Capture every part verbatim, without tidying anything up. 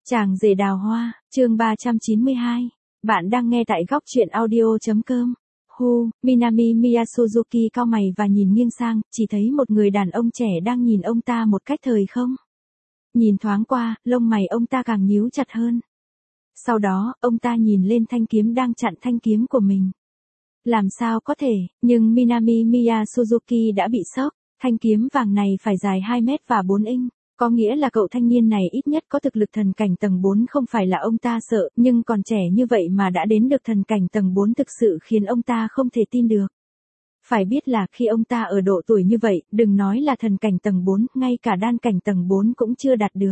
Chàng rể đào hoa, chương ba trăm chín mươi hai. Bạn đang nghe tại góc truyện audio.com. Hu, Minami Miya Suzuki cau mày và nhìn nghiêng sang, chỉ thấy một người đàn ông trẻ đang nhìn ông ta một cách thời không. Nhìn thoáng qua, lông mày ông ta càng nhíu chặt hơn. Sau đó, ông ta nhìn lên thanh kiếm đang chặn thanh kiếm của mình. Làm sao có thể, nhưng Minami Miya Suzuki đã bị sốc, thanh kiếm vàng này phải dài hai mét và bốn inch. Có nghĩa là cậu thanh niên này ít nhất có thực lực thần cảnh tầng bốn, không phải là ông ta sợ, nhưng còn trẻ như vậy mà đã đến được thần cảnh tầng bốn thực sự khiến ông ta không thể tin được. Phải biết là khi ông ta ở độ tuổi như vậy, đừng nói là thần cảnh tầng bốn, ngay cả đan cảnh tầng bốn cũng chưa đạt được.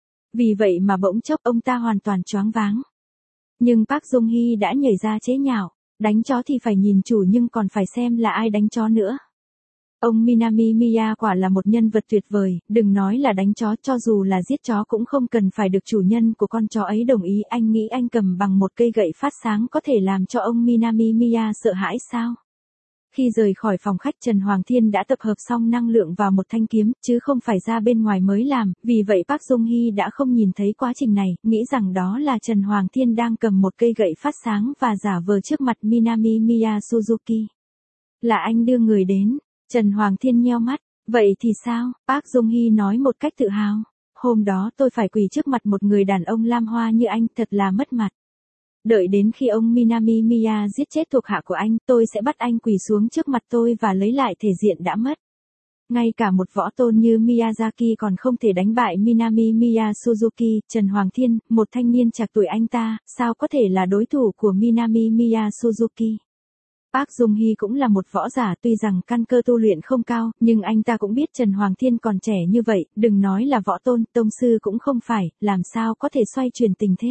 Vì vậy mà bỗng chốc ông ta hoàn toàn choáng váng. Nhưng Park Jong Hee đã nhảy ra chế nhạo, đánh chó thì phải nhìn chủ nhưng còn phải xem là ai đánh chó nữa. Ông Minami Miya quả là một nhân vật tuyệt vời, đừng nói là đánh chó, cho dù là giết chó cũng không cần phải được chủ nhân của con chó ấy đồng ý. Anh nghĩ anh cầm bằng một cây gậy phát sáng có thể làm cho ông Minami Miya sợ hãi sao? Khi rời khỏi phòng khách, Trần Hoàng Thiên đã tập hợp xong năng lượng vào một thanh kiếm, chứ không phải ra bên ngoài mới làm, vì vậy Park Jong Hee đã không nhìn thấy quá trình này, nghĩ rằng đó là Trần Hoàng Thiên đang cầm một cây gậy phát sáng và giả vờ trước mặt Minami Miya Suzuki. Là anh đưa người đến. Trần Hoàng Thiên nheo mắt, vậy thì sao? Park Jong Hee nói một cách tự hào. Hôm đó tôi phải quỳ trước mặt một người đàn ông lam hoa như anh, thật là mất mặt. Đợi đến khi ông Minami Miya giết chết thuộc hạ của anh, tôi sẽ bắt anh quỳ xuống trước mặt tôi và lấy lại thể diện đã mất. Ngay cả một võ tôn như Miyazaki còn không thể đánh bại Minami Miya Suzuki. Trần Hoàng Thiên, một thanh niên trạc tuổi anh ta, sao có thể là đối thủ của Minami Miya Suzuki? Park Jong Hee cũng là một võ giả, tuy rằng căn cơ tu luyện không cao, nhưng anh ta cũng biết Trần Hoàng Thiên còn trẻ như vậy, đừng nói là võ tôn, tông sư cũng không phải, làm sao có thể xoay chuyển tình thế.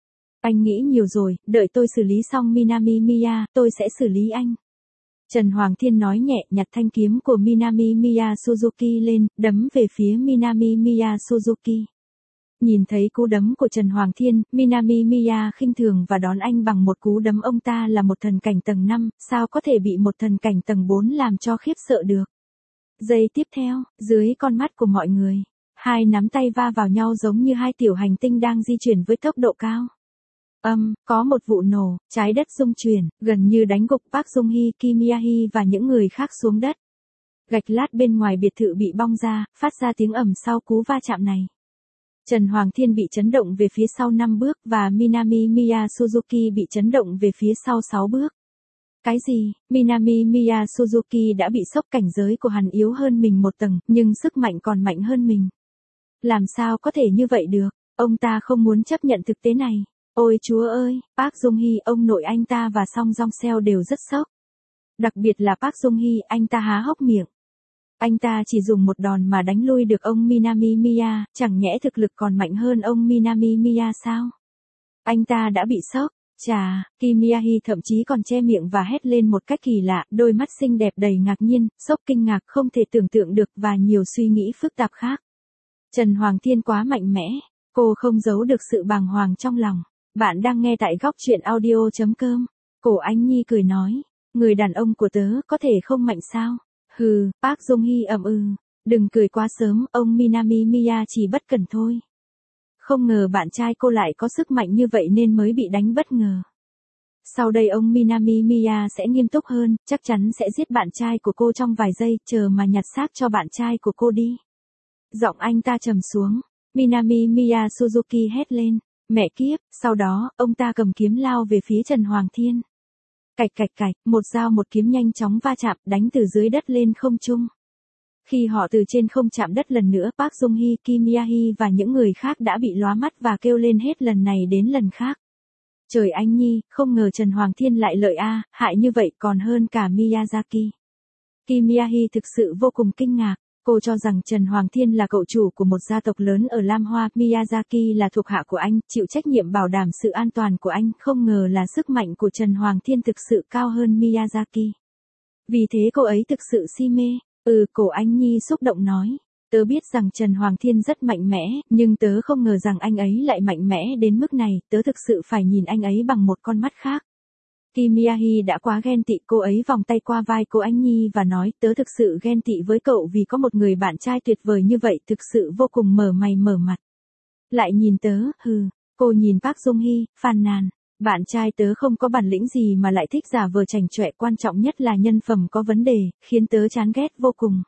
Anh nghĩ nhiều rồi, đợi tôi xử lý xong Minami Miya, tôi sẽ xử lý anh. Trần Hoàng Thiên nói nhẹ, nhặt thanh kiếm của Minami Miya Suzuki lên, đấm về phía Minami Miya Suzuki. Nhìn thấy cú đấm của Trần Hoàng Thiên, Minami Miya khinh thường và đón anh bằng một cú đấm. Ông ta là một thần cảnh tầng năm, sao có thể bị một thần cảnh tầng bốn làm cho khiếp sợ được. Giây tiếp theo, dưới con mắt của mọi người, hai nắm tay va vào nhau giống như hai tiểu hành tinh đang di chuyển với tốc độ cao. Âm, um, có một vụ nổ, trái đất rung chuyển, gần như đánh gục Park Jong Hee, Kim Mia-hee và những người khác xuống đất. Gạch lát bên ngoài biệt thự bị bong ra, phát ra tiếng ầm sau cú va chạm này. Trần Hoàng Thiên bị chấn động về phía sau năm bước và Minami Miya Suzuki bị chấn động về phía sau sáu bước. Cái gì? Minami Miya Suzuki đã bị sốc, cảnh giới của hắn yếu hơn mình một tầng, nhưng sức mạnh còn mạnh hơn mình. Làm sao có thể như vậy được? Ông ta không muốn chấp nhận thực tế này. Ôi chúa ơi, Park Jong Hee, ông nội anh ta và Song Jong Seo đều rất sốc. Đặc biệt là Park Jong Hee, anh ta há hốc miệng. Anh ta chỉ dùng một đòn mà đánh lui được ông Minami Miya, chẳng nhẽ thực lực còn mạnh hơn ông Minami Miya sao? Anh ta đã bị sốc. Chà, Kim Mia-hee thậm chí còn che miệng và hét lên một cách kỳ lạ, đôi mắt xinh đẹp đầy ngạc nhiên, sốc, kinh ngạc, không thể tưởng tượng được và nhiều suy nghĩ phức tạp khác. Trần Hoàng Thiên quá mạnh mẽ, cô không giấu được sự bàng hoàng trong lòng. Bạn đang nghe tại góc truyện audio.com. Cổ Ánh Nhi cười nói, người đàn ông của tớ có thể không mạnh sao? Hừ, Park Jong Hee ậm ừ, đừng cười quá sớm, ông Minami Miya chỉ bất cẩn thôi. Không ngờ bạn trai cô lại có sức mạnh như vậy nên mới bị đánh bất ngờ. Sau đây ông Minami Miya sẽ nghiêm túc hơn, chắc chắn sẽ giết bạn trai của cô trong vài giây, chờ mà nhặt xác cho bạn trai của cô đi. Giọng anh ta trầm xuống, Minami Miya Suzuki hét lên, mẹ kiếp, sau đó, ông ta cầm kiếm lao về phía Trần Hoàng Thiên. Cạch cạch cạch, một dao một kiếm nhanh chóng va chạm, đánh từ dưới đất lên không trung. Khi họ từ trên không chạm đất lần nữa, Park Jong Hee, Kim Mia-hee và những người khác đã bị lóa mắt và kêu lên hết lần này đến lần khác. Trời Anh Nhi, không ngờ Trần Hoàng Thiên lại lợi a, hại như vậy còn hơn cả Miyazaki. Kim Mia-hee thực sự vô cùng kinh ngạc. Cô cho rằng Trần Hoàng Thiên là cậu chủ của một gia tộc lớn ở Lam Hoa, Miyazaki là thuộc hạ của anh, chịu trách nhiệm bảo đảm sự an toàn của anh, không ngờ là sức mạnh của Trần Hoàng Thiên thực sự cao hơn Miyazaki. Vì thế cô ấy thực sự si mê. Ừ, Cổ Ánh Nhi xúc động nói, tớ biết rằng Trần Hoàng Thiên rất mạnh mẽ, nhưng tớ không ngờ rằng anh ấy lại mạnh mẽ đến mức này, tớ thực sự phải nhìn anh ấy bằng một con mắt khác. Kim Mia-hee đã quá ghen tị, cô ấy vòng tay qua vai Cổ Ánh Nhi và nói, tớ thực sự ghen tị với cậu vì có một người bạn trai tuyệt vời như vậy, thực sự vô cùng mở mày mở mặt. Lại nhìn tớ, hừ. Cô nhìn Park Dung Hee, phàn nàn. Bạn trai tớ không có bản lĩnh gì mà lại thích giả vờ chảnh chọe, quan trọng nhất là nhân phẩm có vấn đề, khiến tớ chán ghét vô cùng.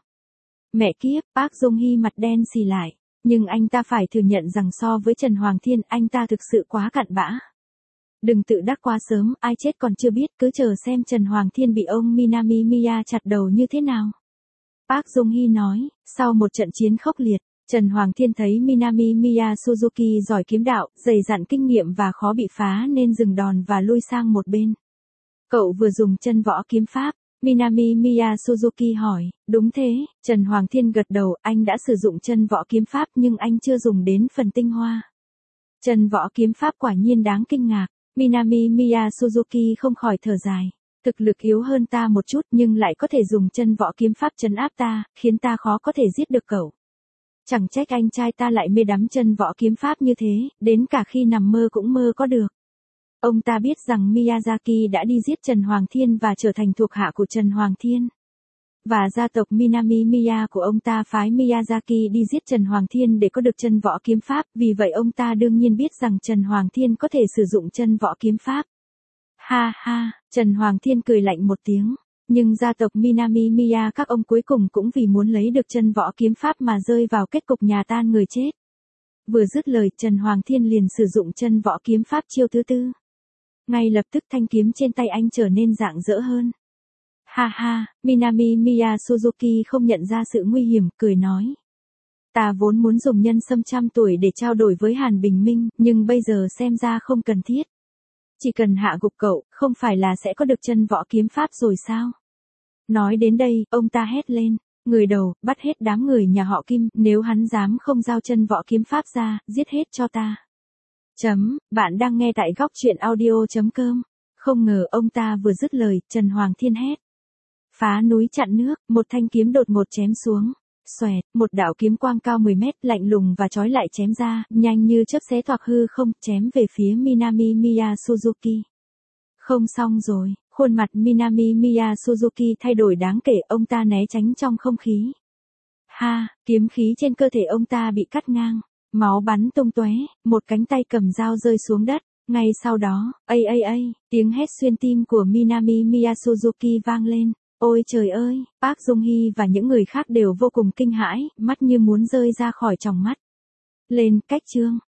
Mẹ kiếp, Park Dung Hee mặt đen xì lại. Nhưng anh ta phải thừa nhận rằng so với Trần Hoàng Thiên, anh ta thực sự quá cặn bã. Đừng tự đắc quá sớm, ai chết còn chưa biết, cứ chờ xem Trần Hoàng Thiên bị ông Minami Miya chặt đầu như thế nào. Park Dung Hee nói, sau một trận chiến khốc liệt, Trần Hoàng Thiên thấy Minami Miya Suzuki giỏi kiếm đạo, dày dặn kinh nghiệm và khó bị phá nên dừng đòn và lui sang một bên. Cậu vừa dùng chân võ kiếm pháp. Minami Miya Suzuki hỏi, đúng thế, Trần Hoàng Thiên gật đầu, anh đã sử dụng chân võ kiếm pháp nhưng anh chưa dùng đến phần tinh hoa. Chân võ kiếm pháp quả nhiên đáng kinh ngạc. Minami Miya Suzuki không khỏi thở dài. Thực lực yếu hơn ta một chút nhưng lại có thể dùng chân võ kiếm pháp trấn áp ta, khiến ta khó có thể giết được cậu. Chẳng trách anh trai ta lại mê đắm chân võ kiếm pháp như thế, đến cả khi nằm mơ cũng mơ có được. Ông ta biết rằng Miyazaki đã đi giết Trần Hoàng Thiên và trở thành thuộc hạ của Trần Hoàng Thiên. Và gia tộc Minami Miya của ông ta phái Miyazaki đi giết Trần Hoàng Thiên để có được chân võ kiếm pháp, vì vậy ông ta đương nhiên biết rằng Trần Hoàng Thiên có thể sử dụng chân võ kiếm pháp. Ha ha, Trần Hoàng Thiên cười lạnh một tiếng. Nhưng gia tộc Minami Miya các ông cuối cùng cũng vì muốn lấy được chân võ kiếm pháp mà rơi vào kết cục nhà tan người chết. Vừa dứt lời, Trần Hoàng Thiên liền sử dụng chân võ kiếm pháp chiêu thứ tư. Ngay lập tức thanh kiếm trên tay anh trở nên rạng rỡ hơn. Ha ha, Minami Miya Suzuki không nhận ra sự nguy hiểm, cười nói. Ta vốn muốn dùng nhân sâm trăm tuổi để trao đổi với Hàn Bình Minh, nhưng bây giờ xem ra không cần thiết. Chỉ cần hạ gục cậu, không phải là sẽ có được chân võ kiếm pháp rồi sao? Nói đến đây, ông ta hét lên. Người đầu, bắt hết đám người nhà họ Kim, nếu hắn dám không giao chân võ kiếm pháp ra, giết hết cho ta. Chấm, bạn đang nghe tại góc truyện audio.com. Không ngờ ông ta vừa dứt lời, Trần Hoàng Thiên hét. Phá núi chặn nước, một thanh kiếm đột ngột chém xuống. Xoẹt, một đạo kiếm quang cao mười mét, lạnh lùng và chói lại chém ra, nhanh như chớp xé toạc hư không, chém về phía Minami Miya Suzuki. Không xong rồi, khuôn mặt Minami Miya Suzuki thay đổi đáng kể, ông ta né tránh trong không khí. Ha, kiếm khí trên cơ thể ông ta bị cắt ngang. Máu bắn tung tóe, một cánh tay cầm dao rơi xuống đất. Ngay sau đó, ây ây ây, tiếng hét xuyên tim của Minami Miya Suzuki vang lên. Ôi trời ơi, Park Dung Hee và những người khác đều vô cùng kinh hãi, mắt như muốn rơi ra khỏi tròng mắt. Lên, cách chương.